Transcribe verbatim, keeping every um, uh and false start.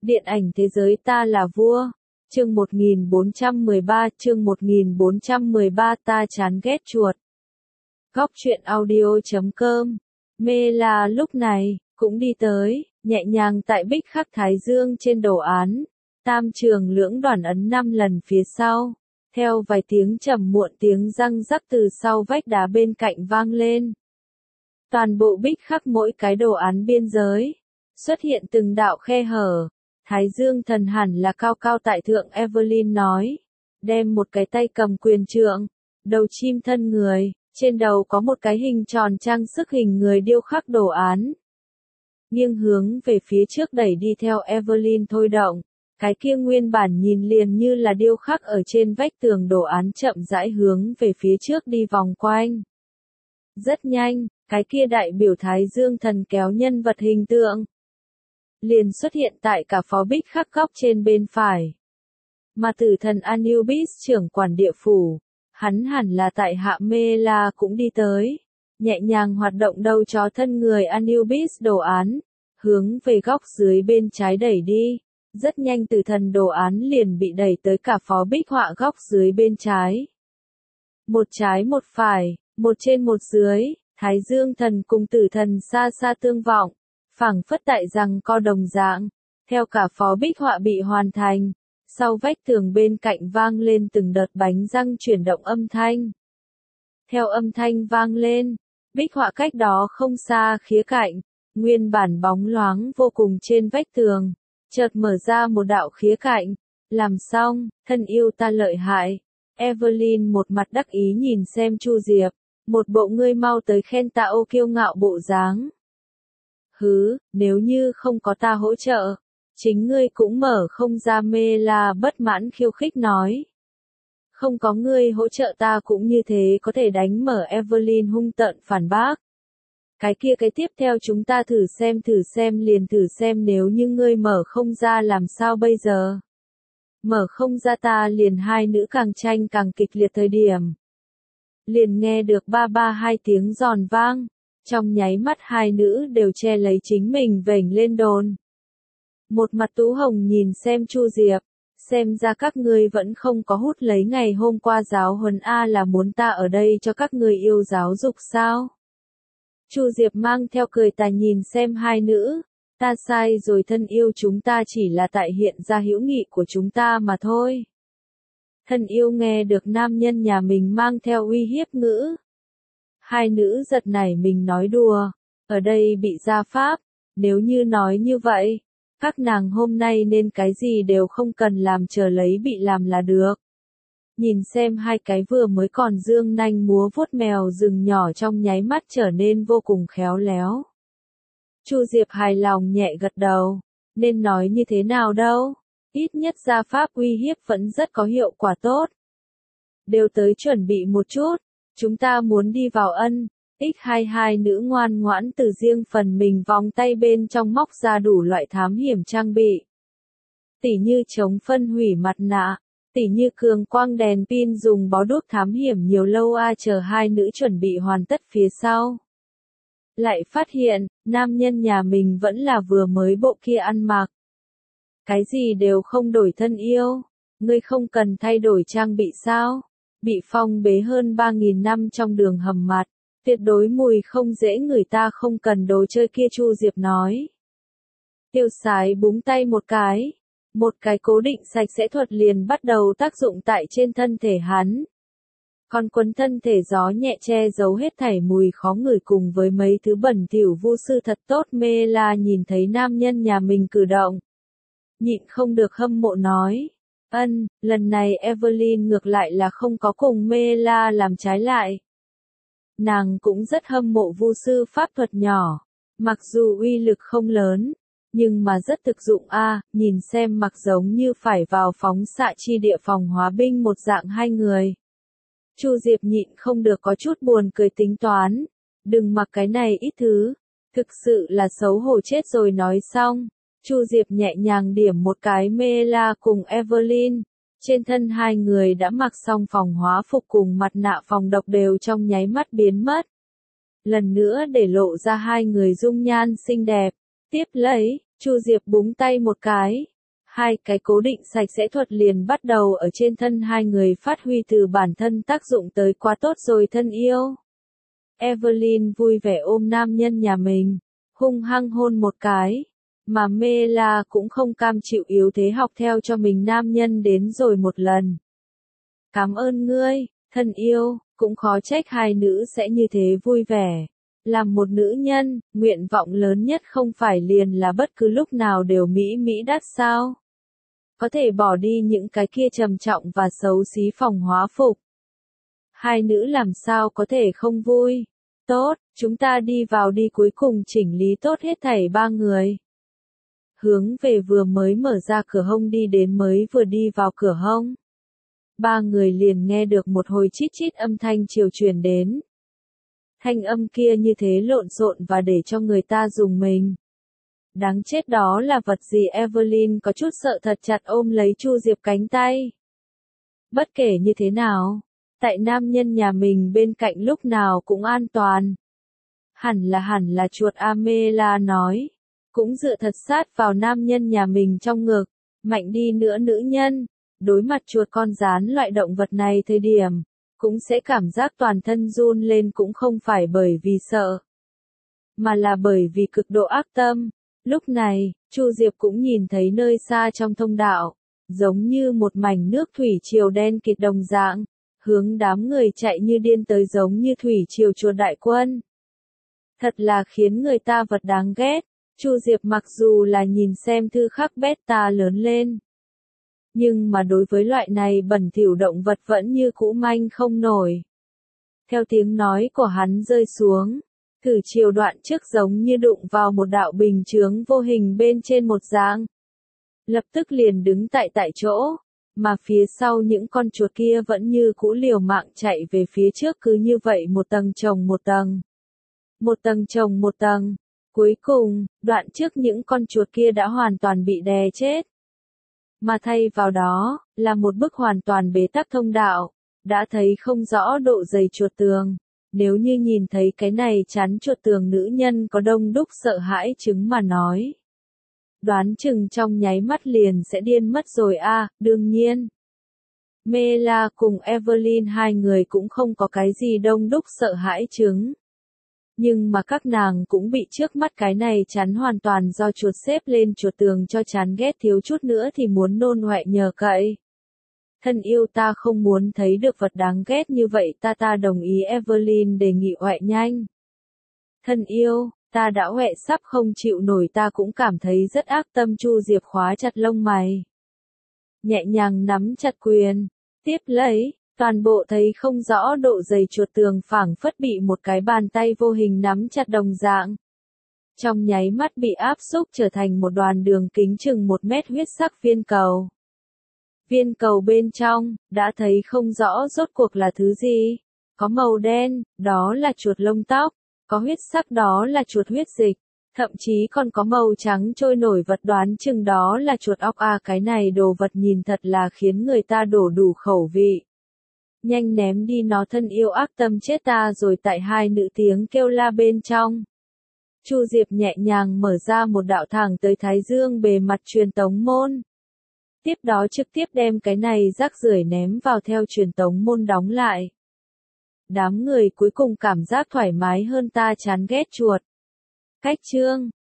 Điện ảnh thế giới ta là vua. Chương một nghìn bốn trăm mười ba, chương một nghìn bốn trăm mười ba ta chán ghét chuột. Góc truyện audio chấm com. Mê La lúc này cũng đi tới, nhẹ nhàng tại bích khắc thái dương trên đồ án. Tam trường lưỡng đoàn ấn năm lần phía sau. Theo vài tiếng trầm muộn tiếng răng rắc từ sau vách đá bên cạnh vang lên. Toàn bộ bích khắc mỗi cái đồ án biên giới xuất hiện từng đạo khe hở. Thái Dương thần hẳn là cao cao tại thượng, Evelyn nói. Đem một cái tay cầm quyền trượng, đầu chim thân người, trên đầu có một cái hình tròn trang sức hình người điêu khắc đồ án. Nghiêng hướng về phía trước đẩy đi theo Evelyn thôi động. Cái kia nguyên bản nhìn liền như là điêu khắc ở trên vách tường đồ án chậm rãi hướng về phía trước đi vòng quanh. Rất nhanh, cái kia đại biểu Thái Dương thần kéo nhân vật hình tượng liền xuất hiện tại cả phó bích khắc góc trên bên phải. Mà tử thần Anubis trưởng quản địa phủ, hắn hẳn là tại hạ Mê La cũng đi tới, nhẹ nhàng hoạt động đầu chó thân người Anubis đồ án, hướng về góc dưới bên trái đẩy đi. Rất nhanh tử thần đồ án liền bị đẩy tới cả phó bích họa góc dưới bên trái. Một trái một phải, một trên một dưới, Thái Dương thần cùng tử thần xa xa tương vọng. Phảng phất tại rằng co đồng dạng, theo cả phó bích họa bị hoàn thành, sau vách tường bên cạnh vang lên từng đợt bánh răng chuyển động âm thanh. Theo âm thanh vang lên, bích họa cách đó không xa khía cạnh, nguyên bản bóng loáng vô cùng trên vách tường, chợt mở ra một đạo khía cạnh, làm xong, thân yêu ta lợi hại. Evelyn một mặt đắc ý nhìn xem Chu Diệp, một bộ ngươi mau tới khen ta ô kiêu ngạo bộ dáng. Hứ, nếu như không có ta hỗ trợ, chính ngươi cũng mở không ra. Mê La bất mãn khiêu khích nói. Không có ngươi hỗ trợ ta cũng như thế có thể đánh mở. Evelyn hung tợn phản bác. Cái kia cái tiếp theo chúng ta thử xem thử xem liền thử xem nếu như ngươi mở không ra làm sao bây giờ. Mở không ra ta liền hai nữ càng tranh càng kịch liệt thời điểm. Liền nghe được ba ba hai tiếng giòn vang. Trong nháy mắt hai nữ đều che lấy chính mình vểnh lên đồn. Một mặt Tú Hồng nhìn xem Chu Diệp, xem ra các ngươi vẫn không có hút lấy ngày hôm qua giáo huấn A là muốn ta ở đây cho các ngươi yêu giáo dục sao? Chu Diệp mang theo cười tà nhìn xem hai nữ, ta sai rồi thân yêu, chúng ta chỉ là tại hiện ra hữu nghị của chúng ta mà thôi. Thân yêu nghe được nam nhân nhà mình mang theo uy hiếp ngữ. Hai nữ giật nảy mình nói đùa, ở đây bị gia pháp, nếu như nói như vậy, các nàng hôm nay nên cái gì đều không cần làm, chờ lấy bị làm là được. Nhìn xem hai cái vừa mới còn dương nanh múa vuốt mèo rừng nhỏ trong nháy mắt trở nên vô cùng khéo léo. Chu Diệp hài lòng nhẹ gật đầu, nên nói như thế nào đâu, ít nhất gia pháp uy hiếp vẫn rất có hiệu quả tốt. Đều tới chuẩn bị một chút. Chúng ta muốn đi vào ân, ích hai hai nữ ngoan ngoãn từ riêng phần mình vòng tay bên trong móc ra đủ loại thám hiểm trang bị. Tỉ như chống phân hủy mặt nạ, tỉ như cường quang đèn pin dùng bó đuốc thám hiểm nhiều lâu a. Chờ hai nữ chuẩn bị hoàn tất phía sau. Lại phát hiện, nam nhân nhà mình vẫn là vừa mới bộ kia ăn mặc. Cái gì đều không đổi thân yêu, ngươi không cần thay đổi trang bị sao? Bị phong bế hơn ba nghìn năm trong đường hầm mặt, tuyệt đối mùi không dễ người ta không cần đồ chơi kia. Chu Diệp nói. Tiêu Sái búng tay một cái, một cái cố định sạch sẽ thuật liền bắt đầu tác dụng tại trên thân thể hắn. Còn quấn thân thể gió nhẹ che giấu hết thảy mùi khó ngửi cùng với mấy thứ bẩn thỉu vu sư thật tốt. Mê La nhìn thấy nam nhân nhà mình cử động, nhịn không được hâm mộ nói. Ân, lần này Evelyn ngược lại là không có cùng Mê La làm trái lại. Nàng cũng rất hâm mộ vu sư pháp thuật nhỏ, mặc dù uy lực không lớn, nhưng mà rất thực dụng a. À, nhìn xem mặc giống như phải vào phóng xạ chi địa phòng hóa binh một dạng hai người. Chu Diệp nhịn không được có chút buồn cười tính toán, đừng mặc cái này ít thứ, thực sự là xấu hổ chết rồi. Nói xong, Chu Diệp nhẹ nhàng điểm một cái Mê La cùng Evelyn, trên thân hai người đã mặc xong phòng hóa phục cùng mặt nạ phòng độc đều trong nháy mắt biến mất. Lần nữa để lộ ra hai người dung nhan xinh đẹp, tiếp lấy, Chu Diệp búng tay một cái, Hai cái cố định sạch sẽ thuật liền bắt đầu ở trên thân hai người phát huy từ bản thân tác dụng tới quá tốt rồi thân yêu. Evelyn vui vẻ ôm nam nhân nhà mình, hung hăng hôn một cái, mà Mela cũng không cam chịu yếu thế học theo cho mình nam nhân đến rồi một lần. Cảm ơn ngươi, thân yêu, cũng khó trách hai nữ sẽ như thế vui vẻ. Làm một nữ nhân, nguyện vọng lớn nhất không phải liền là bất cứ lúc nào đều mỹ mỹ đắt sao? Có thể bỏ đi những cái kia trầm trọng và xấu xí phòng hóa phục. Hai nữ làm sao có thể không vui? Tốt, chúng ta đi vào đi cuối cùng chỉnh lý tốt hết thảy ba người. Hướng về vừa mới mở ra cửa hông đi đến mới vừa đi vào cửa hông. Ba người liền nghe được một hồi chít chít âm thanh chiều truyền đến. Thanh âm kia như thế lộn xộn và để cho người ta dùng mình. Đáng chết đó là vật gì? Evelyn có chút sợ thật chặt ôm lấy Chu Diệp cánh tay. Bất kể như thế nào, tại nam nhân nhà mình bên cạnh lúc nào cũng an toàn. Hẳn là hẳn là chuột, Amela nói. Cũng dựa thật sát vào nam nhân nhà mình trong ngực. Mạnh đi nữa nữ nhân, đối mặt chuột con gián loại động vật này thời điểm, cũng sẽ cảm giác toàn thân run lên, cũng không phải bởi vì sợ, mà là bởi vì cực độ ác tâm. Lúc này, Chu Diệp cũng nhìn thấy nơi xa trong thông đạo, giống như một mảnh nước thủy triều đen kịt đồng dạng, hướng đám người chạy như điên tới giống như thủy triều chuột đại quân. Thật là khiến người ta vật đáng ghét. Chu Diệp mặc dù là nhìn xem thư khắc beta lớn lên, nhưng mà đối với loại này bẩn thỉu động vật vẫn như cũ manh không nổi. Theo tiếng nói của hắn rơi xuống, thử chiều đoạn trước giống như đụng vào một đạo bình chướng vô hình bên trên một dạng. Lập tức liền đứng tại tại chỗ, mà phía sau những con chuột kia vẫn như cũ liều mạng chạy về phía trước, cứ như vậy một tầng chồng một tầng. Một tầng chồng một tầng. Cuối cùng, đoạn trước những con chuột kia đã hoàn toàn bị đè chết. Mà thay vào đó, là một bức hoàn toàn bế tắc thông đạo, đã thấy không rõ độ dày chuột tường. Nếu như nhìn thấy cái này chắn chuột tường nữ nhân có đông đúc sợ hãi chứng mà nói. Đoán chừng trong nháy mắt liền sẽ điên mất rồi a. À, đương nhiên. Mela cùng Evelyn hai người cũng không có cái gì đông đúc sợ hãi chứng. Nhưng mà các nàng cũng bị trước mắt cái này chắn hoàn toàn do chuột xếp lên chuột tường cho chán ghét, thiếu chút nữa thì muốn nôn ọe nhờ cậy. Thân yêu, ta không muốn thấy được vật đáng ghét như vậy, ta ta đồng ý. Evelyn đề nghị ọe nhanh. Thân yêu, ta đã ọe sắp không chịu nổi, ta cũng cảm thấy rất ác tâm. Chu Diệp khóa chặt lông mày, nhẹ nhàng nắm chặt quyền, tiếp lấy. Toàn bộ thấy không rõ độ dày chuột tường phảng phất bị một cái bàn tay vô hình nắm chặt đồng dạng. Trong nháy mắt bị áp xúc trở thành một đoàn đường kính chừng một mét huyết sắc viên cầu. Viên cầu bên trong, đã thấy không rõ rốt cuộc là thứ gì. Có màu đen, đó là chuột lông tóc. Có huyết sắc, đó là chuột huyết dịch. Thậm chí còn có màu trắng trôi nổi vật, đoán chừng đó là chuột óc. À, cái này đồ vật nhìn thật là khiến người ta đổ đủ khẩu vị. Nhanh ném đi nó, thân yêu, ác tâm chết ta rồi. Tại hai nữ tiếng kêu la bên trong, Chu Diệp nhẹ nhàng mở ra một đạo thẳng tới Thái Dương bề mặt truyền tống môn. Tiếp đó trực tiếp đem cái này rác rưởi ném vào, theo truyền tống môn đóng lại. Đám người cuối cùng cảm giác thoải mái hơn, ta chán ghét chuột. Cách chương